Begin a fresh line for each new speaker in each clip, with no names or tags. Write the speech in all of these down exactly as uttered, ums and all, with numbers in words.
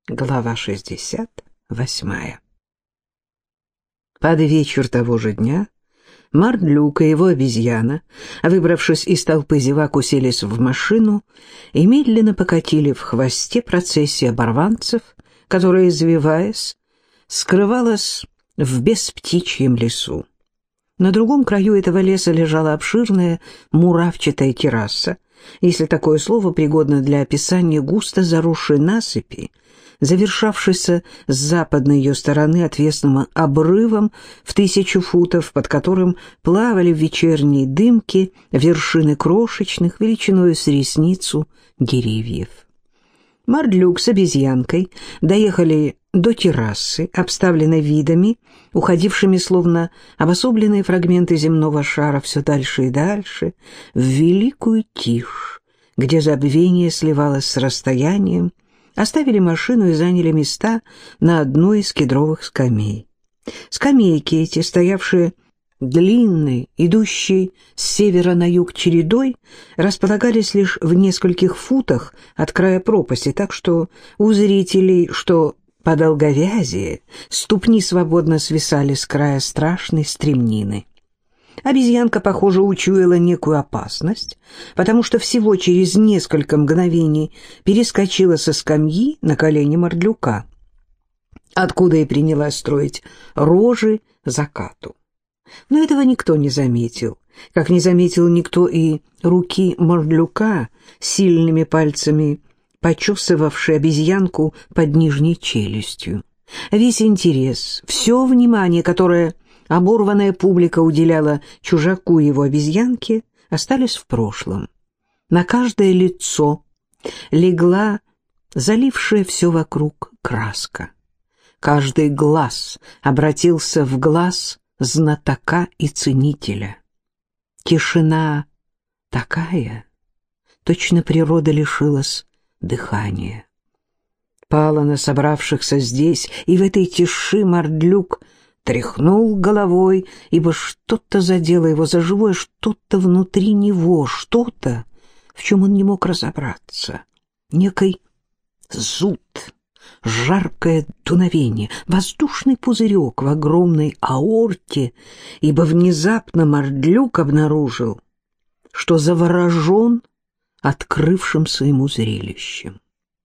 Глава шестьдесят восьмая. Под вечер того же дня Мардлюк и его обезьяна, выбравшись из толпы зевак, уселись в машину и медленно покатили в хвосте процессии оборванцев, которая, извиваясь, скрывалась в бесптичьем лесу. На другом краю этого леса лежала обширная муравчатая терраса, если такое слово пригодно для описания густо заросшей насыпи, завершавшейся с западной ее стороны отвесным обрывом в тысячу футов, под которым плавали в вечерней дымке вершины крошечных, величиною с ресницу, деревьев. Мардлюк с обезьянкой доехали до террасы, обставленной видами, уходившими словно обособленные фрагменты земного шара все дальше и дальше, в великую тишь, где забвение сливалось с расстоянием, оставили машину и заняли места на одной из кедровых скамей. Скамейки эти, стоявшие длинной, идущей с севера на юг чередой, располагались лишь в нескольких футах от края пропасти, так что у зрителей, что по долговязии, ступни свободно свисали с края страшной стремнины. Обезьянка, похоже, учуяла некую опасность, потому что всего через несколько мгновений перескочила со скамьи на колени Мардлюка, откуда и принялась строить рожи закату. Но этого никто не заметил, как не заметил никто и руки Мардлюка, сильными пальцами почесывавшей обезьянку под нижней челюстью. Весь интерес, все внимание, которое оборванная публика уделяла чужаку его обезьянке, остались в прошлом. На каждое лицо легла залившая все вокруг краска. Каждый глаз обратился в глаз знатока и ценителя. Тишина такая, точно природа лишилась дыхания. Пала на собравшихся здесь, и в этой тиши Мардлюк тряхнул головой, ибо что-то задело его за живое, что-то внутри него, что-то, в чем он не мог разобраться. Некий зуд, жаркое дуновение, воздушный пузырек в огромной аорте, ибо внезапно Мардлюк обнаружил, что заворожен открывшимся ему зрелищем.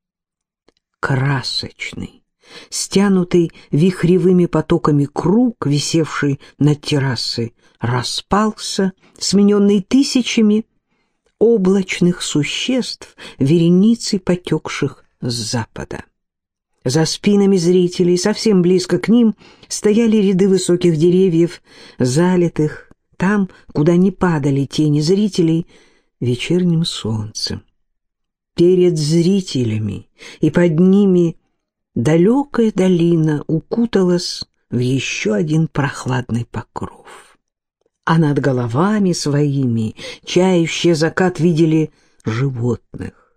Красочный, стянутый вихревыми потоками круг, висевший над террасой, распался, смененный тысячами облачных существ, вереницей потекших с запада. За спинами зрителей, совсем близко к ним, стояли ряды высоких деревьев, залитых там, куда не падали тени зрителей, вечерним солнцем. Перед зрителями и под ними далекая долина укуталась в еще один прохладный покров. А над головами своими чающий закат видели животных.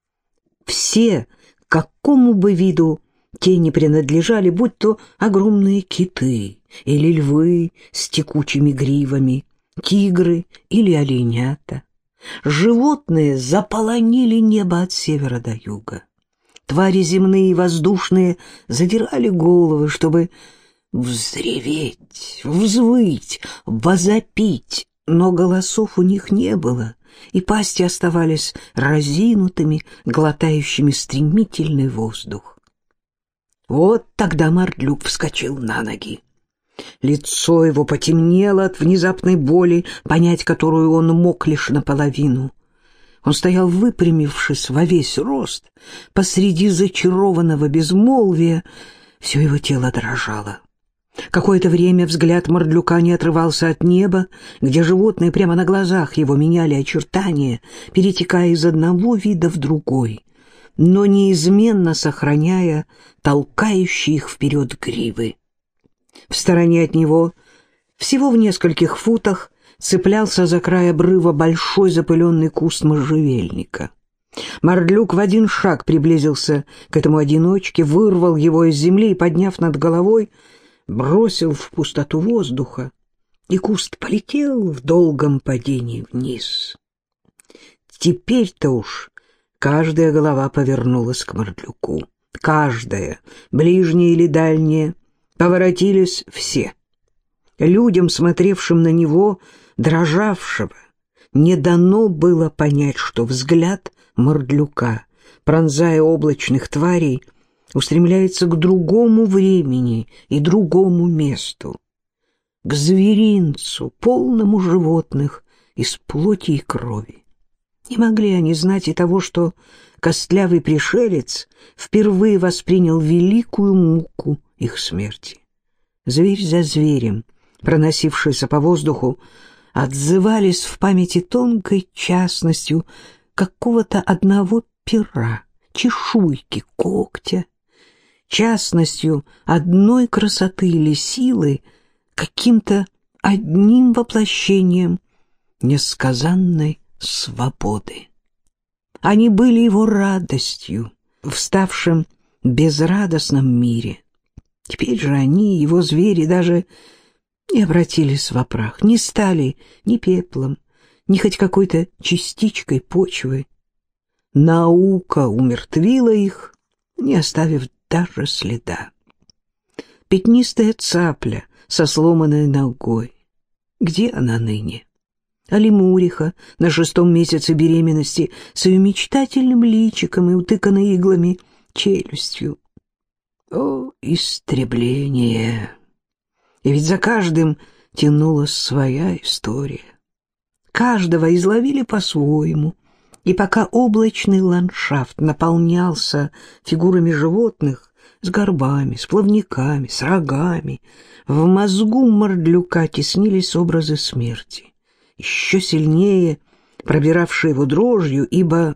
Все, к какому бы виду те не принадлежали, будь то огромные киты или львы с текучими гривами, тигры или оленята, животные заполонили небо от севера до юга. Твари земные и воздушные задирали головы, чтобы взреветь, взвыть, возопить, но голосов у них не было, и пасти оставались разинутыми, глотающими стремительный воздух. Вот тогда Мардлюк вскочил на ноги. Лицо его потемнело от внезапной боли, понять которую он мог лишь наполовину. Он стоял, выпрямившись во весь рост, посреди зачарованного безмолвия, все его тело дрожало. Какое-то время взгляд Мардлюка не отрывался от неба, где животные прямо на глазах его меняли очертания, перетекая из одного вида в другой, но неизменно сохраняя толкающие их вперед гривы. В стороне от него, всего в нескольких футах, цеплялся за край обрыва большой запыленный куст можжевельника. Мардлюк в один шаг приблизился к этому одиночке, вырвал его из земли и, подняв над головой, бросил в пустоту воздуха, и куст полетел в долгом падении вниз. Теперь-то уж каждая голова повернулась к Мардлюку. каждая, ближняя или дальняя, поворотились все. Людям, смотревшим на него, дрожавшего, не дано было понять, что взгляд Мордлюка, пронзая облачных тварей, устремляется к другому времени и другому месту, к зверинцу, полному животных из плоти и крови. Не могли они знать и того, что костлявый пришелец впервые воспринял великую муку их смерти. Зверь за зверем, проносившиеся по воздуху, отзывались в памяти тонкой частностью какого-то одного пера, чешуйки, когтя, частностью одной красоты или силы, каким-то одним воплощением несказанной свободы. Они были его радостью в ставшем безрадостном мире. Теперь же они, его звери, даже не обратились в прах, не стали ни пеплом, ни хоть какой-то частичкой почвы. Наука умертвила их, не оставив даже следа. Пятнистая цапля со сломанной ногой. Где она ныне? А лемуриха на шестом месяце беременности с ее мечтательным личиком и утыканной иглами челюстью. О, истребление! И ведь за каждым тянулась своя история. Каждого изловили по-своему, и пока облачный ландшафт наполнялся фигурами животных с горбами, с плавниками, с рогами, в мозгу Мордлюка теснились образы смерти, еще сильнее пробиравшие его дрожью, ибо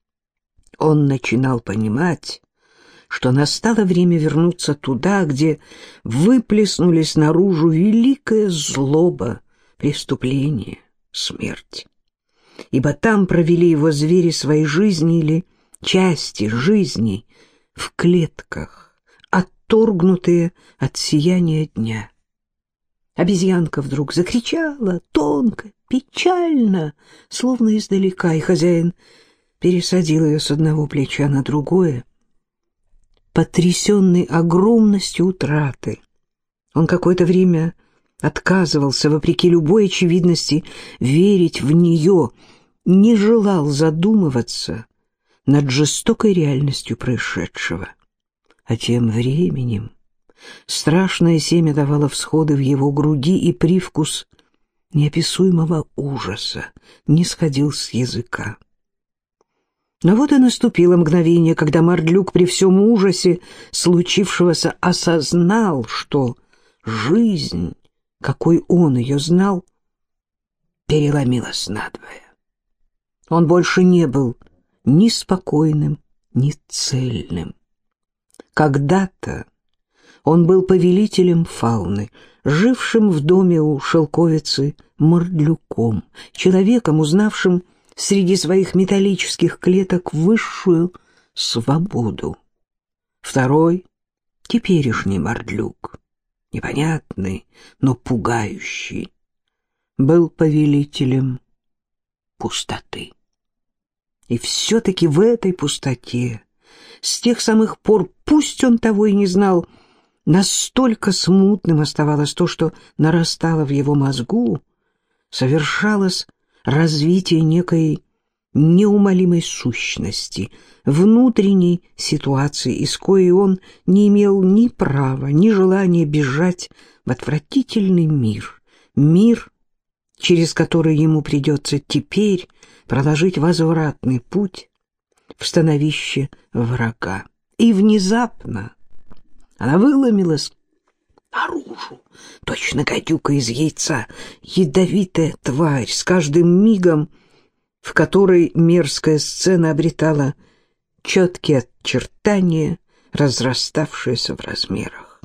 он начинал понимать, что настало время вернуться туда, где выплеснулись наружу великая злоба, преступление, смерть. Ибо там провели его звери своей жизни или части жизни в клетках, отторгнутые от сияния дня. Обезьянка вдруг закричала тонко, печально, словно издалека, и хозяин пересадил ее с одного плеча на другое. Потрясенный огромностью утраты, он какое-то время отказывался, вопреки любой очевидности, верить в нее, не желал задумываться над жестокой реальностью происшедшего. А тем временем страшное семя давало всходы в его груди, и привкус неописуемого ужаса не сходил с языка. Но вот и наступило мгновение, когда Мордлюк при всем ужасе случившегося осознал, что жизнь, какой он ее знал, переломилась надвое. Он больше не был ни спокойным, ни цельным. Когда-то он был повелителем фауны, жившим в доме у шелковицы Мордлюком, человеком, узнавшим среди своих металлических клеток высшую свободу. Второй, теперешний Мордлюк, непонятный, но пугающий, был повелителем пустоты. И все-таки в этой пустоте, с тех самых пор, пусть он того и не знал, настолько смутным оставалось то, что нарастало в его мозгу, совершалось развитие некой неумолимой сущности, внутренней ситуации, из коей он не имел ни права, ни желания бежать в отвратительный мир, мир, через который ему придется теперь проложить возвратный путь в становище врага. И внезапно она выломилась наружу, точно гадюка из яйца, ядовитая тварь, с каждым мигом, в которой мерзкая сцена обретала четкие очертания, разраставшиеся в размерах.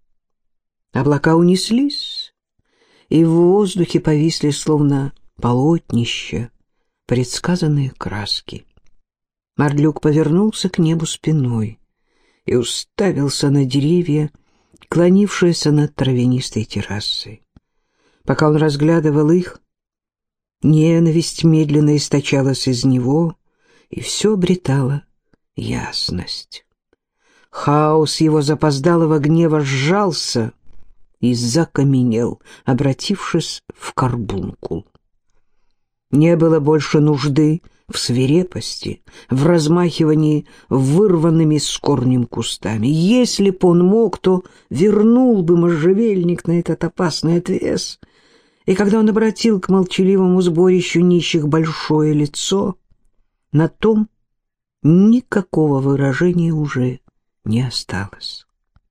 Облака унеслись, и в воздухе повисли, словно полотнища, предсказанные краски. Мордлюк повернулся к небу спиной и уставился на деревья, клонившиеся над травянистой террасой. Пока он разглядывал их, ненависть медленно источалась из него, и все обретало ясность. Хаос его запоздалого гнева сжался и закаменел, обратившись в карбункул. Не было больше нужды в свирепости, в размахивании вырванными с корнем кустами. Если б он мог, то вернул бы можжевельник на этот опасный отвес, и когда он обратил к молчаливому сборищу нищих большое лицо, на том никакого выражения уже не осталось.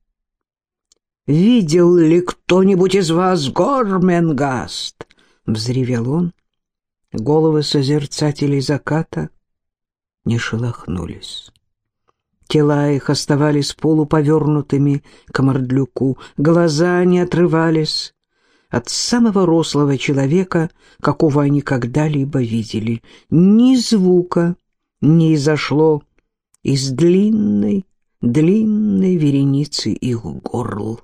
«Видел ли кто-нибудь из вас Горменгаст?» — взревел он. Головы созерцателей заката не шелохнулись. Тела их оставались полуповернутыми к Мардлюку, глаза не отрывались от самого рослого человека, какого они когда-либо видели. Ни звука не изошло из длинной, длинной вереницы их горл.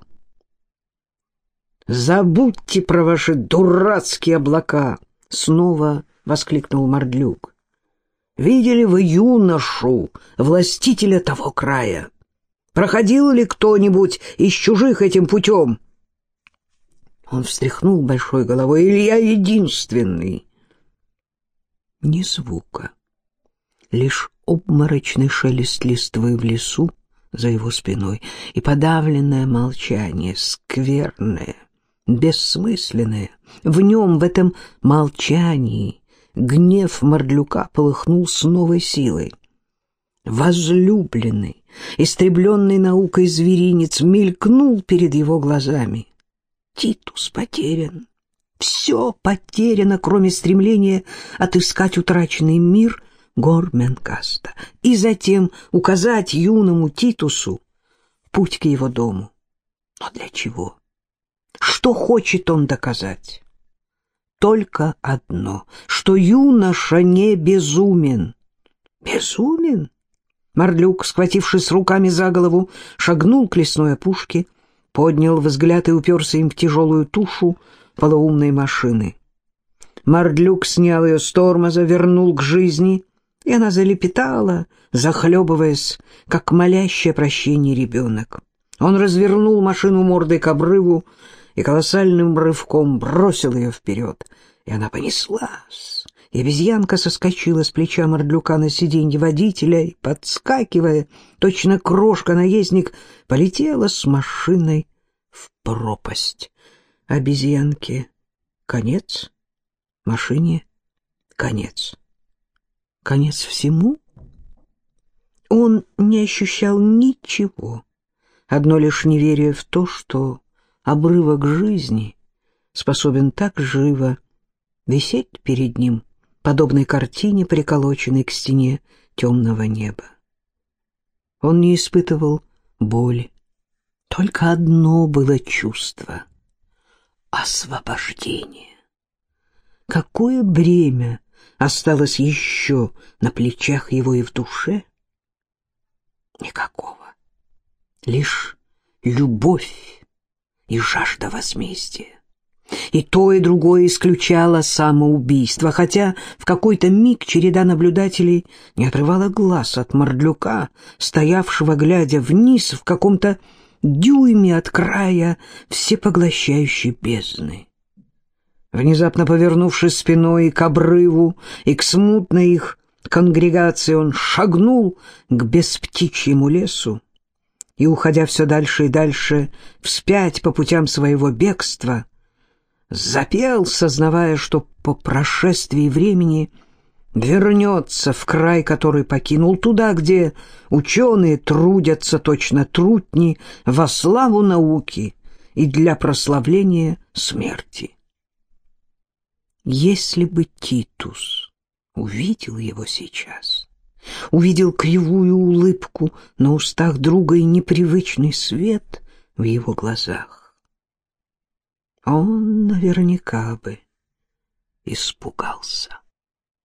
«Забудьте про ваши дурацкие облака!» — снова воскликнул Мардлюк. «Видели вы юношу, властителя того края? Проходил ли кто-нибудь из чужих этим путем?» Он встряхнул большой головой. «Или я единственный?» Ни звука, лишь обморочный шелест листвы в лесу за его спиной и подавленное молчание, скверное, бессмысленное. В нем, в этом молчании, гнев Мардлюка полыхнул с новой силой. Возлюбленный, истребленный наукой зверинец мелькнул перед его глазами. Титус потерян. Все потеряно, кроме стремления отыскать утраченный мир Горменгаста и затем указать юному Титусу путь к его дому. Но для чего? Что хочет он доказать? Только одно, что юноша не безумен. Безумен? Мардлюк, схватившись руками за голову, шагнул к лесной опушке, поднял взгляд и уперся им в тяжелую тушу полоумной машины. Мардлюк снял ее с тормоза, вернул к жизни, и она залепетала, захлебываясь, как молящий о прощении ребенок. Он развернул машину мордой к обрыву и колоссальным рывком бросил ее вперед, и она понеслась. И обезьянка соскочила с плеча Мардлюка на сиденье водителя и, подскакивая, точно крошка-наездник, полетела с машиной в пропасть. Обезьянке конец, машине конец. Конец всему? Он не ощущал ничего, одно лишь неверие в то, что обрывок жизни способен так живо висеть перед ним, подобной картине, приколоченной к стене темного неба. Он не испытывал боли. Только одно было чувство — освобождение. Какое бремя осталось еще на плечах его и в душе? Никакого. Лишь любовь и жажда возмездия. И то, и другое исключало самоубийство, хотя в какой-то миг череда наблюдателей не отрывала глаз от Мардлюка, стоявшего, глядя вниз в каком-то дюйме от края всепоглощающей бездны. Внезапно повернувшись спиной к обрыву и к смутной их конгрегации, он шагнул к бесптичьему лесу и, уходя все дальше и дальше вспять по путям своего бегства, запел, сознавая, что по прошествии времени вернется в край, который покинул, туда, где ученые трудятся точно трутни во славу науки и для прославления смерти. Если бы Титус увидел его сейчас, увидел кривую улыбку на устах друга и непривычный свет в его глазах, он наверняка бы испугался.